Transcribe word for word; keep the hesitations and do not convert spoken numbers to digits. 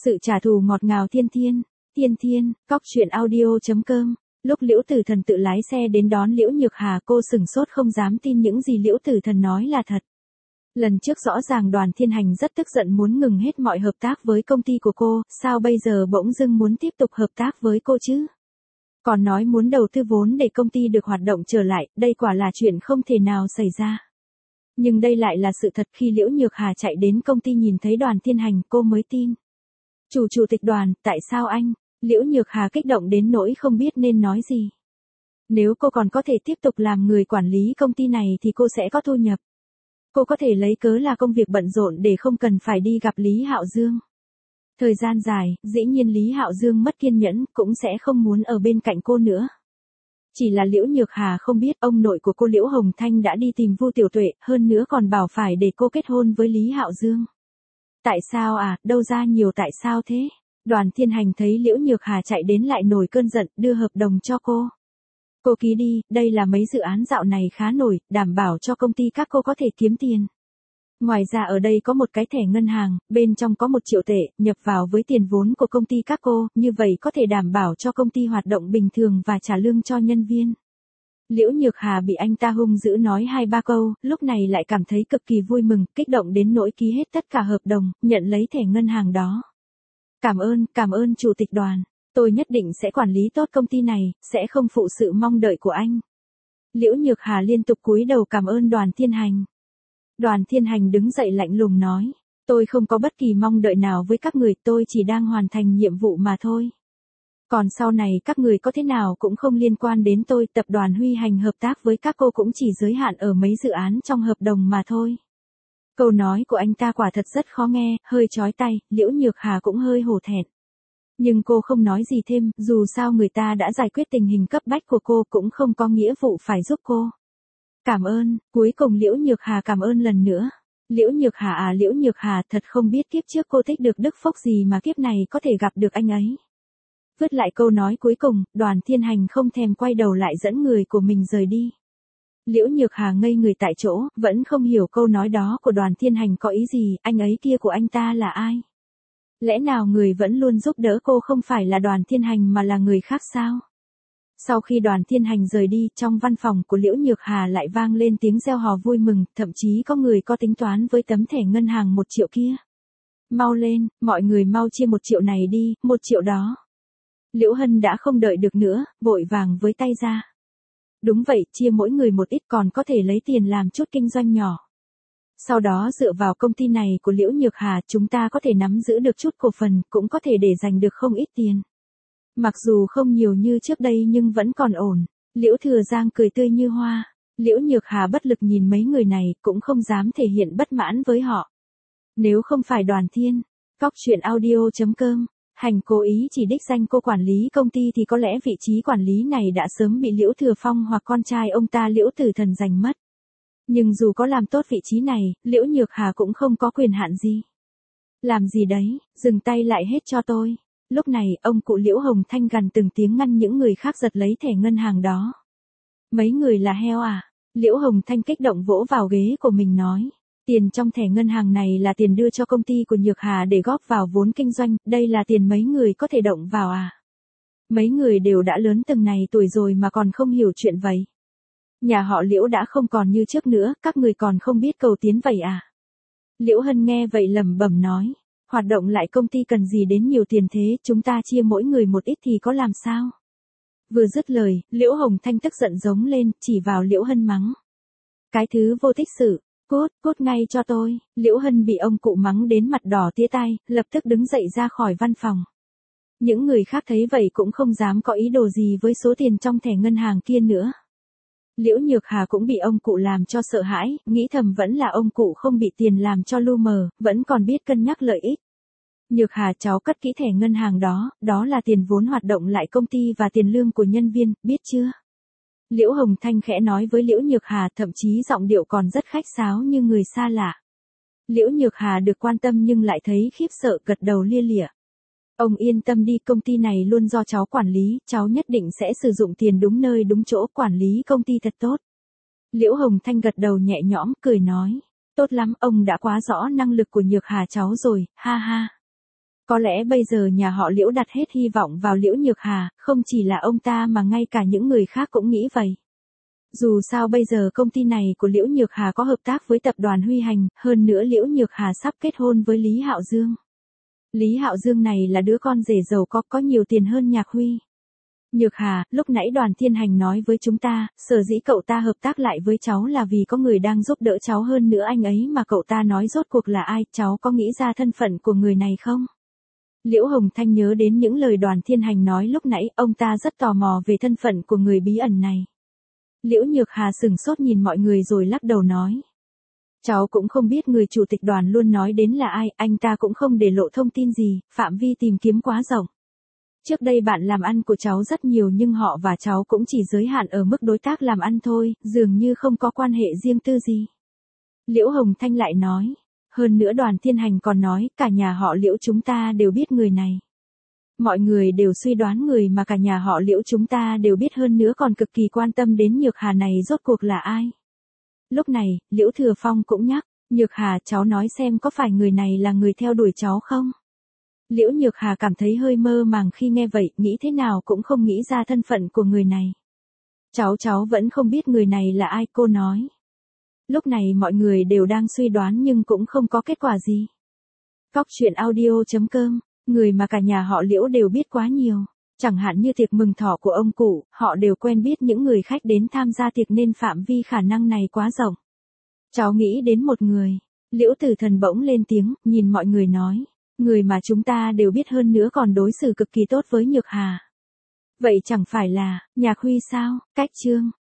Sự trả thù ngọt ngào thiên thiên, thiên thiên, cóc truyện audio.com. Lúc Liễu Tử Thần tự lái xe đến đón Liễu Nhược Hà, cô sửng sốt không dám tin những gì Liễu Tử Thần nói là thật. Lần trước rõ ràng Đoàn Thiên Hành rất tức giận muốn ngừng hết mọi hợp tác với công ty của cô, sao bây giờ bỗng dưng muốn tiếp tục hợp tác với cô chứ? Còn nói muốn đầu tư vốn để công ty được hoạt động trở lại, đây quả là chuyện không thể nào xảy ra. Nhưng đây lại là sự thật. Khi Liễu Nhược Hà chạy đến công ty nhìn thấy Đoàn Thiên Hành, cô mới tin. Chủ chủ tịch Đoàn, tại sao anh? Liễu Nhược Hà kích động đến nỗi không biết nên nói gì. Nếu cô còn có thể tiếp tục làm người quản lý công ty này thì cô sẽ có thu nhập. Cô có thể lấy cớ là công việc bận rộn để không cần phải đi gặp Lý Hạo Dương. Thời gian dài, dĩ nhiên Lý Hạo Dương mất kiên nhẫn, cũng sẽ không muốn ở bên cạnh cô nữa. Chỉ là Liễu Nhược Hà không biết ông nội của cô Liễu Hồng Thanh đã đi tìm Vu Tiểu Tuệ, hơn nữa còn bảo phải để cô kết hôn với Lý Hạo Dương. Tại sao à, đâu ra nhiều tại sao thế? Đoàn Thiên Hành thấy Liễu Nhược Hà chạy đến lại nổi cơn giận, đưa hợp đồng cho cô. Cô ký đi, đây là mấy dự án dạo này khá nổi, đảm bảo cho công ty các cô có thể kiếm tiền. Ngoài ra ở đây có một cái thẻ ngân hàng, bên trong có một triệu tệ, nhập vào với tiền vốn của công ty các cô, như vậy có thể đảm bảo cho công ty hoạt động bình thường và trả lương cho nhân viên. Liễu Nhược Hà bị anh ta hung dữ nói hai ba câu, lúc này lại cảm thấy cực kỳ vui mừng, kích động đến nỗi ký hết tất cả hợp đồng, nhận lấy thẻ ngân hàng đó. Cảm ơn, cảm ơn chủ tịch Đoàn, tôi nhất định sẽ quản lý tốt công ty này, sẽ không phụ sự mong đợi của anh. Liễu Nhược Hà liên tục cúi đầu cảm ơn Đoàn Thiên Hành. Đoàn Thiên Hành đứng dậy lạnh lùng nói, tôi không có bất kỳ mong đợi nào với các người, tôi chỉ đang hoàn thành nhiệm vụ mà thôi. Còn sau này các người có thế nào cũng không liên quan đến tôi, tập đoàn Huy Hành hợp tác với các cô cũng chỉ giới hạn ở mấy dự án trong hợp đồng mà thôi. Câu nói của anh ta quả thật rất khó nghe, hơi chói tai, Liễu Nhược Hà cũng hơi hổ thẹn. Nhưng cô không nói gì thêm, dù sao người ta đã giải quyết tình hình cấp bách của cô cũng không có nghĩa vụ phải giúp cô. Cảm ơn, cuối cùng Liễu Nhược Hà cảm ơn lần nữa. Liễu Nhược Hà à Liễu Nhược Hà, thật không biết kiếp trước cô thích được Đức Phúc gì mà kiếp này có thể gặp được anh ấy. Vứt lại câu nói cuối cùng, Đoàn Thiên Hành không thèm quay đầu lại dẫn người của mình rời đi. Liễu Nhược Hà ngây người tại chỗ, vẫn không hiểu câu nói đó của Đoàn Thiên Hành có ý gì, anh ấy kia của anh ta là ai? Lẽ nào người vẫn luôn giúp đỡ cô không phải là Đoàn Thiên Hành mà là người khác sao? Sau khi Đoàn Thiên Hành rời đi, trong văn phòng của Liễu Nhược Hà lại vang lên tiếng reo hò vui mừng, thậm chí có người có tính toán với tấm thẻ ngân hàng một triệu kia. Mau lên, mọi người mau chia một triệu này đi, một triệu đó. Liễu Hân đã không đợi được nữa, vội vàng với tay ra. Đúng vậy, chia mỗi người một ít còn có thể lấy tiền làm chút kinh doanh nhỏ. Sau đó dựa vào công ty này của Liễu Nhược Hà, chúng ta có thể nắm giữ được chút cổ phần, cũng có thể để giành được không ít tiền. Mặc dù không nhiều như trước đây nhưng vẫn còn ổn. Liễu Thừa Giang cười tươi như hoa. Liễu Nhược Hà bất lực nhìn mấy người này, cũng không dám thể hiện bất mãn với họ. Nếu không phải Đoàn Thiên, cóc truyện audio.com, Hành cố ý chỉ đích danh cô quản lý công ty thì có lẽ vị trí quản lý này đã sớm bị Liễu Thừa Phong hoặc con trai ông ta Liễu Tử Thần giành mất. Nhưng dù có làm tốt vị trí này, Liễu Nhược Hà cũng không có quyền hạn gì. Làm gì đấy, dừng tay lại hết cho tôi. Lúc này, ông cụ Liễu Hồng Thanh gần từng tiếng ngăn những người khác giật lấy thẻ ngân hàng đó. Mấy người là heo à? Liễu Hồng Thanh kích động vỗ vào ghế của mình nói. Tiền trong thẻ ngân hàng này là tiền đưa cho công ty của Nhược Hà để góp vào vốn kinh doanh, đây là tiền mấy người có thể động vào à? Mấy người đều đã lớn từng này tuổi rồi mà còn không hiểu chuyện vậy. Nhà họ Liễu đã không còn như trước nữa, các người còn không biết cầu tiến vậy à? Liễu Hân nghe vậy lẩm bẩm nói. Hoạt động lại công ty cần gì đến nhiều tiền thế, chúng ta chia mỗi người một ít thì có làm sao? Vừa dứt lời, Liễu Hồng Thanh tức giận giống lên, chỉ vào Liễu Hân mắng. Cái thứ vô tích sự, cút, cút ngay cho tôi. Liễu Hân bị ông cụ mắng đến mặt đỏ tía tai, lập tức đứng dậy ra khỏi văn phòng. Những người khác thấy vậy cũng không dám có ý đồ gì với số tiền trong thẻ ngân hàng kia nữa. Liễu Nhược Hà cũng bị ông cụ làm cho sợ hãi, nghĩ thầm vẫn là ông cụ không bị tiền làm cho lu mờ, vẫn còn biết cân nhắc lợi ích. Nhược Hà, cháu cất kỹ thẻ ngân hàng đó, đó là tiền vốn hoạt động lại công ty và tiền lương của nhân viên, biết chưa? Liễu Hồng Thanh khẽ nói với Liễu Nhược Hà, thậm chí giọng điệu còn rất khách sáo như người xa lạ. Liễu Nhược Hà được quan tâm nhưng lại thấy khiếp sợ, gật đầu lia lịa. Ông yên tâm đi, công ty này luôn do cháu quản lý, cháu nhất định sẽ sử dụng tiền đúng nơi đúng chỗ, quản lý công ty thật tốt. Liễu Hồng Thanh gật đầu nhẹ nhõm, cười nói. Tốt lắm, ông đã quá rõ năng lực của Nhược Hà cháu rồi, ha ha. Có lẽ bây giờ nhà họ Liễu đặt hết hy vọng vào Liễu Nhược Hà, không chỉ là ông ta mà ngay cả những người khác cũng nghĩ vậy. Dù sao bây giờ công ty này của Liễu Nhược Hà có hợp tác với tập đoàn Huy Hành, hơn nữa Liễu Nhược Hà sắp kết hôn với Lý Hạo Dương. Lý Hạo Dương này là đứa con rể giàu có, có nhiều tiền hơn Nhạc Huy. Nhược Hà, lúc nãy Đoàn Thiên Hành nói với chúng ta, sở dĩ cậu ta hợp tác lại với cháu là vì có người đang giúp đỡ cháu, hơn nữa anh ấy mà cậu ta nói rốt cuộc là ai, cháu có nghĩ ra thân phận của người này không? Liễu Hồng Thanh nhớ đến những lời Đoàn Thiên Hành nói lúc nãy, ông ta rất tò mò về thân phận của người bí ẩn này. Liễu Nhược Hà sừng sốt nhìn mọi người rồi lắc đầu nói. Cháu cũng không biết người chủ tịch đoàn luôn nói đến là ai, anh ta cũng không để lộ thông tin gì, phạm vi tìm kiếm quá rộng. Trước đây bạn làm ăn của cháu rất nhiều nhưng họ và cháu cũng chỉ giới hạn ở mức đối tác làm ăn thôi, dường như không có quan hệ riêng tư gì. Liễu Hồng Thanh lại nói. Hơn nữa Đoàn Thiên Hành còn nói, cả nhà họ Liễu chúng ta đều biết người này. Mọi người đều suy đoán người mà cả nhà họ Liễu chúng ta đều biết, hơn nữa còn cực kỳ quan tâm đến Nhược Hà này rốt cuộc là ai. Lúc này, Liễu Thừa Phong cũng nhắc, Nhược Hà, cháu nói xem có phải người này là người theo đuổi cháu không? Liễu Nhược Hà cảm thấy hơi mơ màng khi nghe vậy, nghĩ thế nào cũng không nghĩ ra thân phận của người này. Cháu cháu vẫn không biết người này là ai, cô nói. Lúc này mọi người đều đang suy đoán nhưng cũng không có kết quả gì. Cóc truyện audio chấm com, người mà cả nhà họ Liễu đều biết quá nhiều. Chẳng hạn như tiệc mừng thọ của ông cụ, họ đều quen biết những người khách đến tham gia tiệc nên phạm vi khả năng này quá rộng. Cháu nghĩ đến một người. Liễu Tử Thần bỗng lên tiếng, nhìn mọi người nói. Người mà chúng ta đều biết, hơn nữa còn đối xử cực kỳ tốt với Nhược Hà. Vậy chẳng phải là, Nhạc Huy sao? Cách chương.